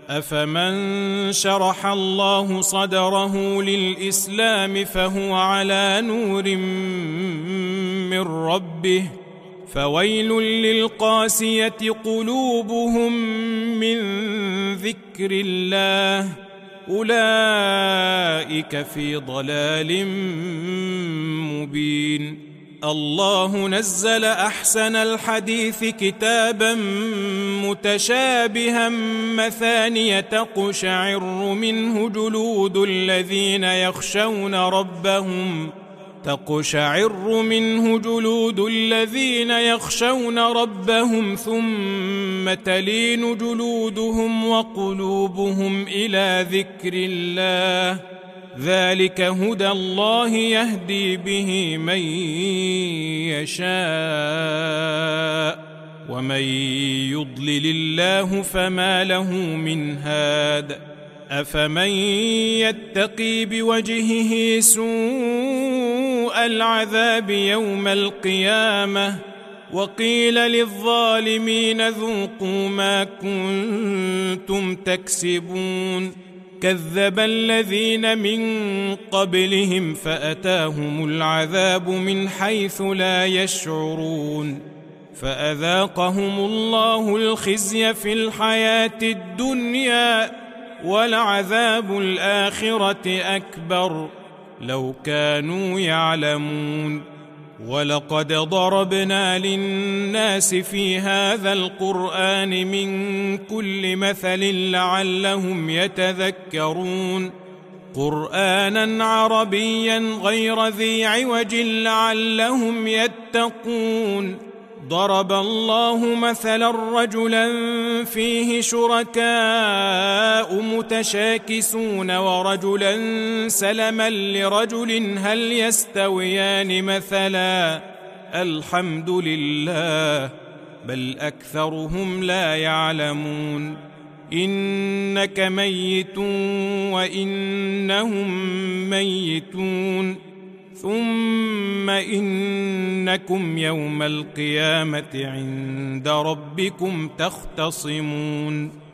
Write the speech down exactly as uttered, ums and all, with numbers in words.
أفمن شرح الله صدره للإسلام فهو على نور من ربه فويل للقاسية قلوبهم من ذكر الله أولئك في ضلال مبين. الله نزل أحسن الحديث كتابا متشابها مثانية تقشعر منه جلود الذين يخشون ربهم تقشعر منه جلود الذين يخشون ربهم ثم تلين جلودهم وقلوبهم إلى ذكر الله ذلك هدى الله يهدي به من يشاء ومن يضلل الله فما له من هاد. أفمن يتقي بوجهه سوء العذاب يوم القيامة وقيل للظالمين ذوقوا ما كنتم تكسبون كذب الذين من قبلهم فأتاهم العذاب من حيث لا يشعرون فأذاقهم الله الخزي في الحياة الدنيا ولعذاب الآخرة أكبر لو كانوا يعلمون. ولقد ضربنا للناس في هذا القرآن من كل مثل لعلهم يتذكرون قرآنا عربيا غير ذي عوج لعلهم يتقون. ضرب الله مثلا رجلا فيه شركاء متشاكسون ورجلا سلما لرجل هل يستويان مثلا الحمد لله بل أكثرهم لا يعلمون. إنك ميت وإنهم ميتون ثم إنكم يوم القيامة عند ربكم تختصمون.